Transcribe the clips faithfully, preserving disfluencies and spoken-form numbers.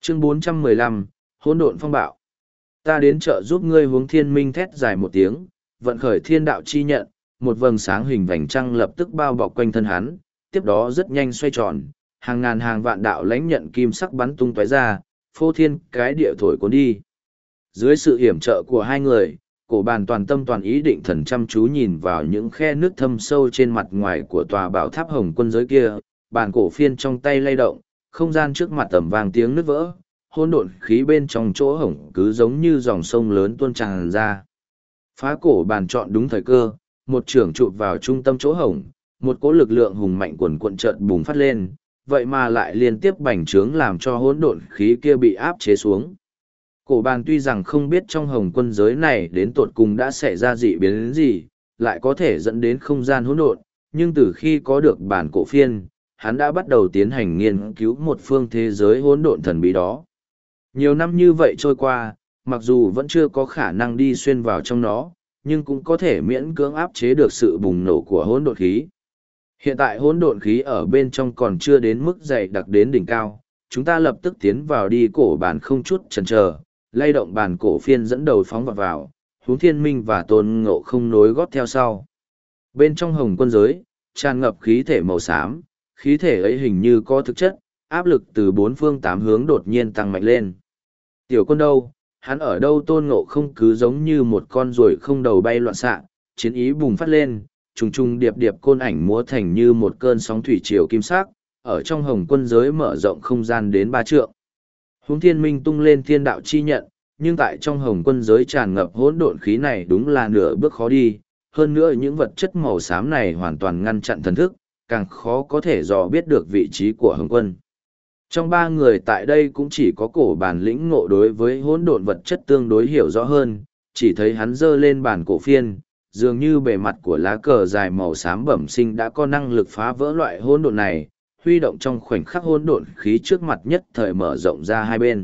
Chương bốn trăm mười lăm, hỗn độn phong bạo. Ta đến trợ giúp ngươi. Hướng thiên minh thét dài một tiếng, vận khởi thiên đạo chi nhận, một vầng sáng hình vành trăng lập tức bao bọc quanh thân hắn, tiếp đó rất nhanh xoay tròn, hàng ngàn hàng vạn đạo lãnh nhận kim sắc bắn tung tóe ra, phô thiên cái địa thổi cuốn đi. Dưới sự hiểm trợ của hai người, cổ bàn toàn tâm toàn ý định thần chăm chú nhìn vào những khe nước thâm sâu trên mặt ngoài của tòa bảo tháp hồng quân giới kia, bàn cổ phiên trong tay lay động, không gian trước mặt tầm vang tiếng nứt vỡ, hỗn độn khí bên trong chỗ hổng cứ giống như dòng sông lớn tuôn tràn ra. Phá cổ bàn chọn đúng thời cơ, một trưởng chụp vào trung tâm chỗ hổng, một cỗ lực lượng hùng mạnh quần cuộn chợt bùng phát lên, vậy mà lại liên tiếp bành trướng làm cho hỗn độn khí kia bị áp chế xuống. Cổ bàn tuy rằng không biết trong hồng quân giới này đến tột cùng đã xảy ra dị biến gì, lại có thể dẫn đến không gian hỗn độn, nhưng từ khi có được bản cổ phiên, hắn đã bắt đầu tiến hành nghiên cứu một phương thế giới hỗn độn thần bí đó. Nhiều năm như vậy trôi qua, mặc dù vẫn chưa có khả năng đi xuyên vào trong nó, nhưng cũng có thể miễn cưỡng áp chế được sự bùng nổ của hỗn độn khí. Hiện tại hỗn độn khí ở bên trong còn chưa đến mức dày đặc đến đỉnh cao, chúng ta lập tức tiến vào đi. Cổ bàn không chút chần chờ, lay động bàn cổ phiên dẫn đầu phóng vào vào, Hướng Thiên Minh và Tôn Ngộ không nối gót theo sau. Bên trong hồng quân giới, tràn ngập khí thể màu xám, khí thể ấy hình như có thực chất, áp lực từ bốn phương tám hướng đột nhiên tăng mạnh lên. Tiểu quân đâu, hắn ở đâu? Tôn Ngộ không cứ giống như một con ruồi không đầu bay loạn xạ, chiến ý bùng phát lên, trùng trùng điệp điệp côn ảnh múa thành như một cơn sóng thủy triều kim sắc, ở trong hồng quân giới mở rộng không gian đến ba trượng. Hướng Thiên Minh tung lên thiên đạo chi nhận, nhưng tại trong hồng quân giới tràn ngập hỗn độn khí này đúng là nửa bước khó đi, hơn nữa những vật chất màu xám này hoàn toàn ngăn chặn thần thức, càng khó có thể dò biết được vị trí của hồng quân. Trong ba người tại đây cũng chỉ có cổ bàn lĩnh ngộ đối với hỗn độn vật chất tương đối hiểu rõ hơn, chỉ thấy hắn giơ lên bàn cổ phiên, dường như bề mặt của lá cờ dài màu xám bẩm sinh đã có năng lực phá vỡ loại hỗn độn này, huy động trong khoảnh khắc hỗn độn khí trước mặt nhất thời mở rộng ra hai bên.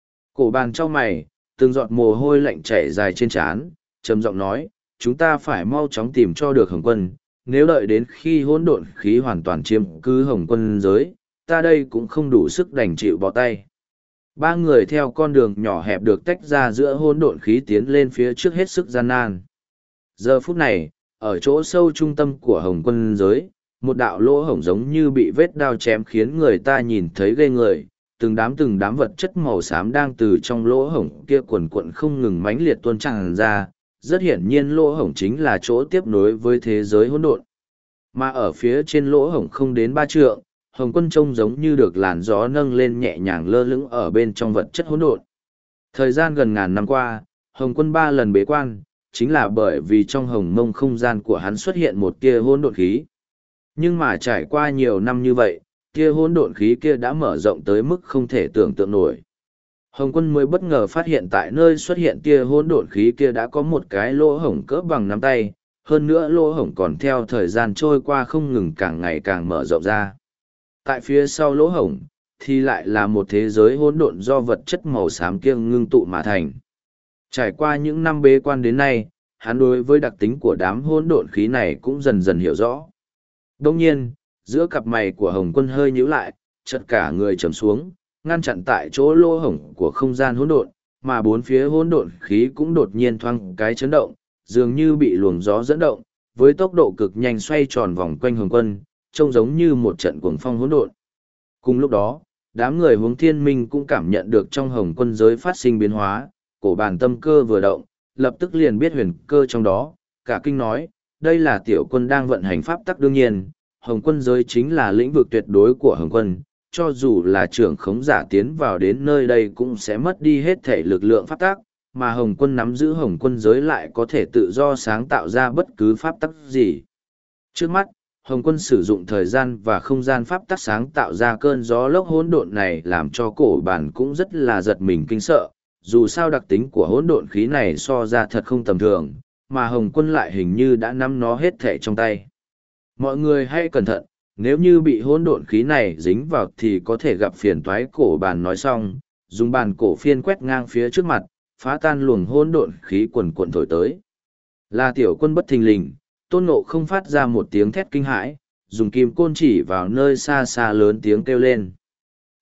Cổ bàn trong mày, từng giọt mồ hôi lạnh chảy dài trên trán, trầm giọng nói, chúng ta phải mau chóng tìm cho được hồng quân, nếu đợi đến khi hỗn độn khí hoàn toàn chiếm cứ hồng quân giới, ta đây cũng không đủ sức đành chịu bỏ tay. Ba người theo con đường nhỏ hẹp được tách ra giữa hỗn độn khí tiến lên phía trước hết sức gian nan. Giờ phút này, ở chỗ sâu trung tâm của hồng quân giới, một đạo lỗ hổng giống như bị vết đao chém khiến người ta nhìn thấy ghê người, từng đám từng đám vật chất màu xám đang từ trong lỗ hổng kia quần quận không ngừng mãnh liệt tuôn tràn ra, rất hiển nhiên lỗ hổng chính là chỗ tiếp nối với thế giới hỗn độn. Mà ở phía trên lỗ hổng không đến ba trượng, hồng quân trông giống như được làn gió nâng lên nhẹ nhàng lơ lửng ở bên trong vật chất hỗn độn. Thời gian gần ngàn năm qua, hồng quân ba lần bế quan, chính là bởi vì trong hồng mông không gian của hắn xuất hiện một tia hỗn độn khí. Nhưng mà trải qua nhiều năm như vậy, tia hỗn độn khí kia đã mở rộng tới mức không thể tưởng tượng nổi. Hồng quân mới bất ngờ phát hiện tại nơi xuất hiện tia hỗn độn khí kia đã có một cái lỗ hổng cỡ bằng nắm tay, hơn nữa lỗ hổng còn theo thời gian trôi qua không ngừng càng ngày càng mở rộng ra. Tại phía sau lỗ hổng, thì lại là một thế giới hỗn độn do vật chất màu xám kia ngưng tụ mà thành. Trải qua những năm bế quan đến nay, hắn đối với đặc tính của đám hỗn độn khí này cũng dần dần hiểu rõ. Đông nhiên, giữa cặp mày của Hồng Quân hơi nhíu lại, chợt cả người trầm xuống, ngăn chặn tại chỗ lỗ hổng của không gian hỗn độn, mà bốn phía hỗn độn khí cũng đột nhiên thoáng cái chấn động, dường như bị luồng gió dẫn động, với tốc độ cực nhanh xoay tròn vòng quanh Hồng Quân, trông giống như một trận cuồng phong hỗn độn. Cùng lúc đó, đám người Hướng Thiên Minh cũng cảm nhận được trong Hồng Quân giới phát sinh biến hóa, cổ bàn tâm cơ vừa động, lập tức liền biết huyền cơ trong đó, cả kinh nói, đây là tiểu quân đang vận hành pháp tắc. Đương nhiên, Hồng Quân giới chính là lĩnh vực tuyệt đối của Hồng Quân, cho dù là trưởng khống giả tiến vào đến nơi đây cũng sẽ mất đi hết thể lực lượng pháp tắc, mà Hồng Quân nắm giữ Hồng Quân giới lại có thể tự do sáng tạo ra bất cứ pháp tắc gì. Trước mắt, Hồng Quân sử dụng thời gian và không gian pháp tắc sáng tạo ra cơn gió lốc hỗn độn này, làm cho cổ bàn cũng rất là giật mình kinh sợ, dù sao đặc tính của hỗn độn khí này so ra thật không tầm thường, mà Hồng Quân lại hình như đã nắm nó hết thể trong tay. Mọi người hãy cẩn thận, nếu như bị hỗn độn khí này dính vào thì có thể gặp phiền toái. Cổ bàn nói xong, dùng bàn cổ phiên quét ngang phía trước mặt, phá tan luồng hỗn độn khí quần quần thổi tới. Là tiểu quân bất thình lình, Tôn Ngộ không phát ra một tiếng thét kinh hãi, dùng kim côn chỉ vào nơi xa xa lớn tiếng kêu lên.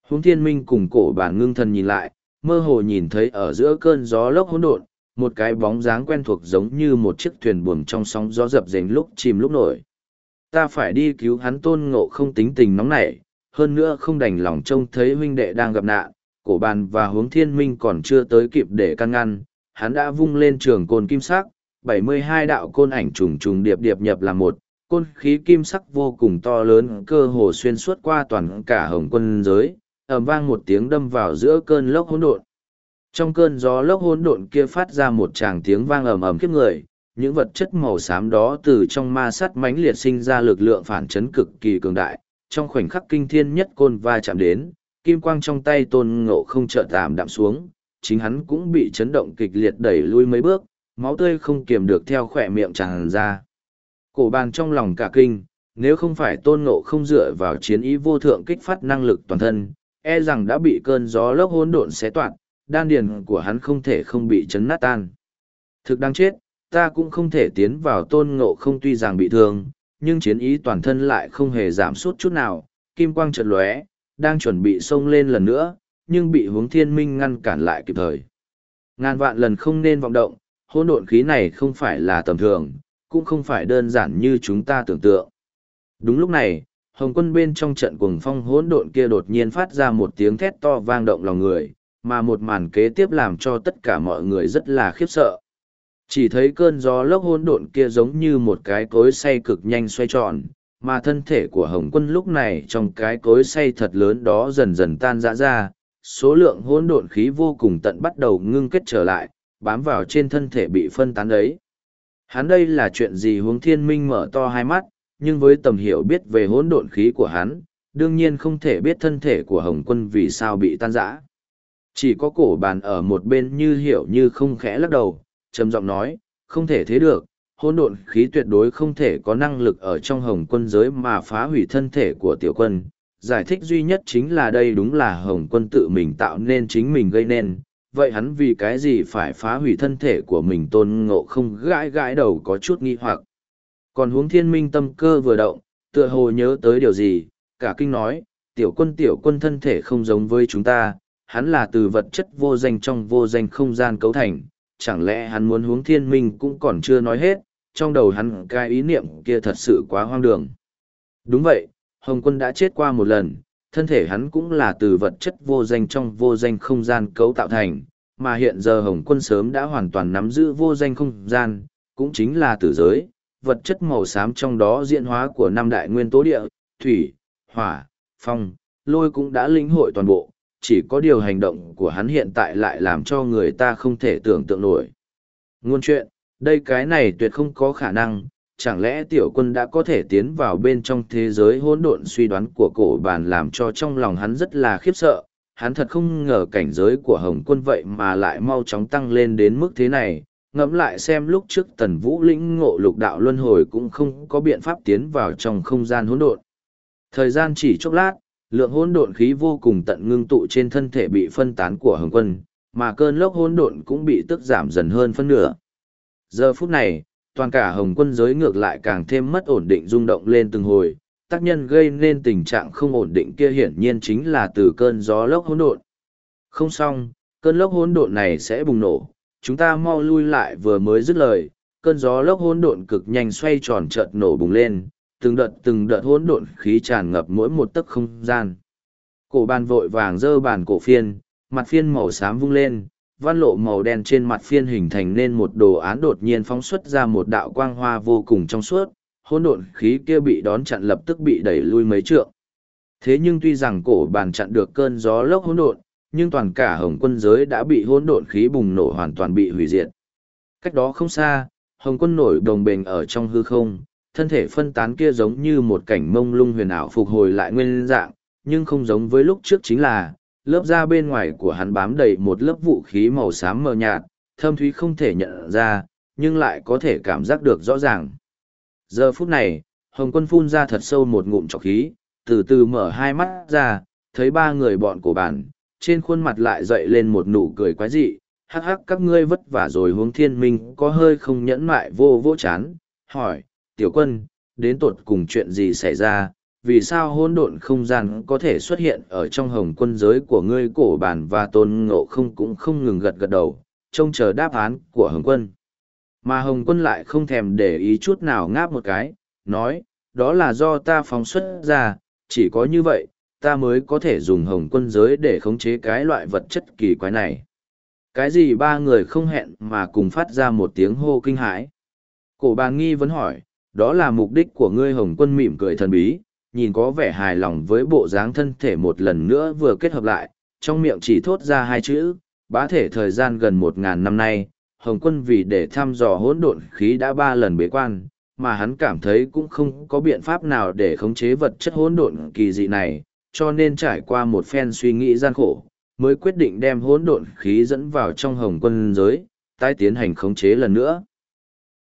Huống thiên minh cùng cổ bản ngưng thần nhìn lại, mơ hồ nhìn thấy ở giữa cơn gió lốc hỗn độn, một cái bóng dáng quen thuộc giống như một chiếc thuyền buồm trong sóng gió dập dềnh lúc chìm lúc nổi. Ta phải đi cứu hắn. Tôn Ngộ không tính tình nóng nảy, hơn nữa không đành lòng trông thấy huynh đệ đang gặp nạn, cổ bàn và Huống thiên minh còn chưa tới kịp để can ngăn, hắn đã vung lên trường côn kim sắc, bảy mươi hai đạo côn ảnh trùng trùng điệp điệp nhập làm một, côn khí kim sắc vô cùng to lớn cơ hồ xuyên suốt qua toàn cả Hồng Quân giới, ầm vang một tiếng đâm vào giữa cơn lốc hỗn độn. Trong cơn gió lốc hỗn độn kia phát ra một tràng tiếng vang ầm ầm khiếp người, những vật chất màu xám đó từ trong ma sát mãnh liệt sinh ra lực lượng phản chấn cực kỳ cường đại, trong khoảnh khắc kinh thiên nhất côn va chạm đến, kim quang trong tay Tôn Ngộ không chợt tạm đạm xuống, chính hắn cũng bị chấn động kịch liệt đẩy lui mấy bước, máu tươi không kiềm được theo khỏe miệng tràn ra. Cổ bàn trong lòng cả kinh, nếu không phải Tôn Ngộ không dựa vào chiến ý vô thượng kích phát năng lực toàn thân, e rằng đã bị cơn gió lốc hỗn độn xé toạc, đan điền của hắn không thể không bị chấn nát tan. Thực đáng chết, ta cũng không thể tiến vào. Tôn Ngộ không tuy rằng bị thương, nhưng chiến ý toàn thân lại không hề giảm sút chút nào, kim quang chợt lóe, đang chuẩn bị xông lên lần nữa, nhưng bị Huống thiên minh ngăn cản lại kịp thời. Ngàn vạn lần không nên vọng động, hỗn độn khí này không phải là tầm thường, cũng không phải đơn giản như chúng ta tưởng tượng. Đúng lúc này, Hồng Quân bên trong trận cuồng phong hỗn độn kia đột nhiên phát ra một tiếng thét to vang động lòng người, mà một màn kế tiếp làm cho tất cả mọi người rất là khiếp sợ. Chỉ thấy cơn gió lốc hỗn độn kia giống như một cái cối xay cực nhanh xoay tròn, mà thân thể của Hồng Quân lúc này trong cái cối xay thật lớn đó dần dần tan rã ra, số lượng hỗn độn khí vô cùng tận bắt đầu ngưng kết trở lại, bám vào trên thân thể bị phân tán ấy. Hắn đây là chuyện gì? Huống thiên minh mở to hai mắt, nhưng với tầm hiểu biết về hỗn độn khí của hắn, đương nhiên không thể biết thân thể của Hồng Quân vì sao bị tan rã. Chỉ có cổ bàn ở một bên như hiểu như không khẽ lắc đầu, trầm giọng nói, không thể thế được, hỗn độn khí tuyệt đối không thể có năng lực ở trong Hồng Quân giới mà phá hủy thân thể của tiểu quân. Giải thích duy nhất chính là đây đúng là Hồng Quân tự mình tạo nên, chính mình gây nên, vậy hắn vì cái gì phải phá hủy thân thể của mình? Tôn Ngộ không gãi gãi đầu có chút nghi hoặc. Còn Huống thiên minh tâm cơ vừa động, tựa hồ nhớ tới điều gì, cả kinh nói, tiểu quân tiểu quân thân thể không giống với chúng ta, hắn là từ vật chất vô danh trong vô danh không gian cấu thành, chẳng lẽ hắn muốn Huống thiên minh cũng còn chưa nói hết, trong đầu hắn cái ý niệm kia thật sự quá hoang đường. Đúng vậy, Hồng Quân đã chết qua một lần, thân thể hắn cũng là từ vật chất vô danh trong vô danh không gian cấu tạo thành, mà hiện giờ Hồng Quân sớm đã hoàn toàn nắm giữ vô danh không gian, cũng chính là tử giới, vật chất màu xám trong đó diễn hóa của năm đại nguyên tố địa, thủy, hỏa, phong, lôi cũng đã lĩnh hội toàn bộ, chỉ có điều hành động của hắn hiện tại lại làm cho người ta không thể tưởng tượng nổi. Ngôn chuyện, đây cái này tuyệt không có khả năng, chẳng lẽ tiểu quân đã có thể tiến vào bên trong thế giới hỗn độn? Suy đoán của cổ bàn làm cho trong lòng hắn rất là khiếp sợ, hắn thật không ngờ cảnh giới của Hồng Quân vậy mà lại mau chóng tăng lên đến mức thế này. Ngẫm lại xem, lúc trước Tần Vũ lĩnh ngộ lục đạo luân hồi cũng không có biện pháp tiến vào trong không gian hỗn độn. Thời gian chỉ chốc lát, lượng hỗn độn khí vô cùng tận ngưng tụ trên thân thể bị phân tán của Hồng Quân, mà cơn lốc hỗn độn cũng bị tức giảm dần hơn phân nửa. Giờ phút này, toàn cả Hồng Quân giới ngược lại càng thêm mất ổn định, rung động lên từng hồi, tác nhân gây nên tình trạng không ổn định kia hiển nhiên chính là từ cơn gió lốc hỗn độn. Không xong, cơn lốc hỗn độn này sẽ bùng nổ, chúng ta mau lui lại. Vừa mới dứt lời, cơn gió lốc hỗn độn cực nhanh xoay tròn chợt nổ bùng lên, từng đợt từng đợt hỗn độn khí tràn ngập mỗi một tấc không gian. Cổ bàn vội vàng giơ bàn cổ phiên, mặt phiên màu xám vung lên, văn lộ màu đen trên mặt phiên hình thành nên một đồ án, đột nhiên phóng xuất ra một đạo quang hoa vô cùng trong suốt, hỗn độn khí kia bị đón chặn lập tức bị đẩy lui mấy trượng. Thế nhưng tuy rằng cổ bàn chặn được cơn gió lốc hỗn độn, nhưng toàn cả Hồng Quân giới đã bị hỗn độn khí bùng nổ hoàn toàn bị hủy diệt. Cách đó không xa, Hồng Quân nổi đồng bền ở trong hư không, thân thể phân tán kia giống như một cảnh mông lung huyền ảo phục hồi lại nguyên dạng, nhưng không giống với lúc trước chính là, lớp da bên ngoài của hắn bám đầy một lớp vũ khí màu xám mờ nhạt, thâm thúy không thể nhận ra, nhưng lại có thể cảm giác được rõ ràng. Giờ phút này, Hồng Quân phun ra thật sâu một ngụm trọc khí, từ từ mở hai mắt ra, thấy ba người bọn cổ bản, trên khuôn mặt lại dậy lên một nụ cười quái dị, hắc hắc các ngươi vất vả rồi. Huống thiên minh có hơi không nhẫn mại vô vô chán, hỏi, tiểu quân, đến tột cùng chuyện gì xảy ra, vì sao hỗn độn không gian có thể xuất hiện ở trong hồng quân giới của ngươi? Cổ bản và tôn ngộ không cũng không ngừng gật gật đầu, trông chờ đáp án của hồng quân. Mà hồng quân lại không thèm để ý chút nào, ngáp một cái, nói, đó là do ta phóng xuất ra, chỉ có như vậy, ta mới có thể dùng hồng quân giới để khống chế cái loại vật chất kỳ quái này. Cái gì? Ba người không hẹn mà cùng phát ra một tiếng hô kinh hãi. Cổ bàn nghi vấn hỏi, đó là mục đích của ngươi? Hồng quân mỉm cười thần bí, nhìn có vẻ hài lòng với bộ dáng thân thể một lần nữa vừa kết hợp lại, trong miệng chỉ thốt ra hai chữ, bá thể. Thời gian gần một ngàn năm nay, Hồng quân vì để thăm dò hỗn độn khí đã ba lần bế quan, mà hắn cảm thấy cũng không có biện pháp nào để khống chế vật chất hỗn độn kỳ dị này, cho nên trải qua một phen suy nghĩ gian khổ, mới quyết định đem hỗn độn khí dẫn vào trong hồng quân giới, tái tiến hành khống chế lần nữa.